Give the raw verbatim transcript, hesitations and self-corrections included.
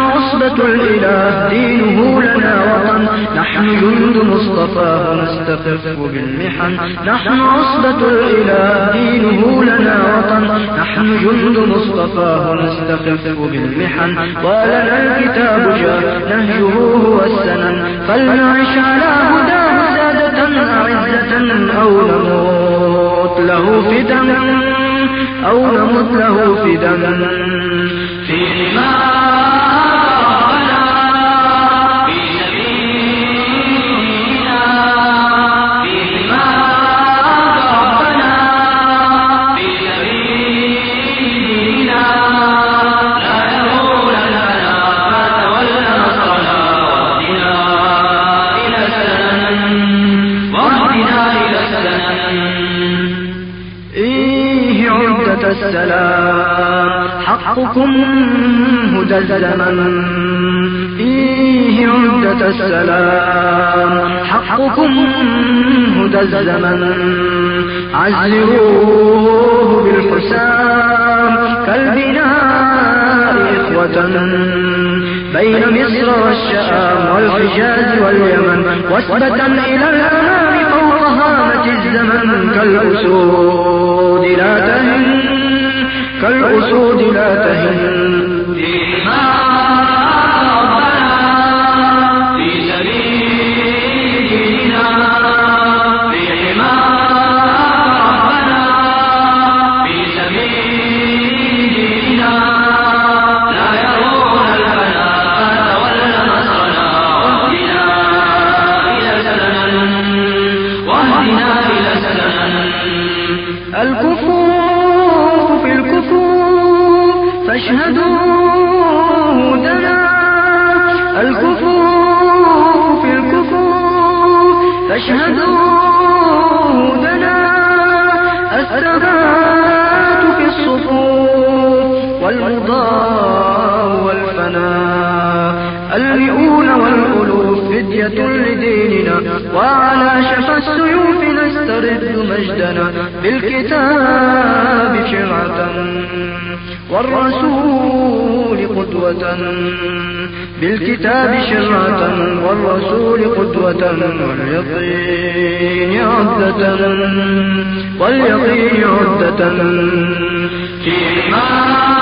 عصبة الإله دينه لنا وطن، نحن جند مصطفاه نستخف بالمحن. نحن عصبة الإله دينه لنا وطن، نحن جند مصطفاه نستخف بالمحن. ولنا الكتاب جاء نهجه هو السنن، فلنعش على هداه سادة أعزة، أو نموت له فدا أو نموت له فدا في السلام حقكم هدى الزمن، فيه عدة السلام حقكم هدى الزمن. عزروه بالحسام كالبناء إخوة، بين مصر والشام والحجاز واليمن، وثبة إلى الأمام فوق هامة الزمن. كالأسود لا تهن كالأسود لا تهن الكفوف في الكفوف فاشهدوا هدنا. الكفوف في الكفوف فاشهدوا هدنا. الثبات في الصفوف والمضاء والفناء، المئون والألوف فدية لديننا، وعلى شفا السيوف نسترد مجدنا. بالكتاب شرعة والرسول قدوة، بالكتاب شرعة والرسول قدوة، واليقين عدة واليقين عدة في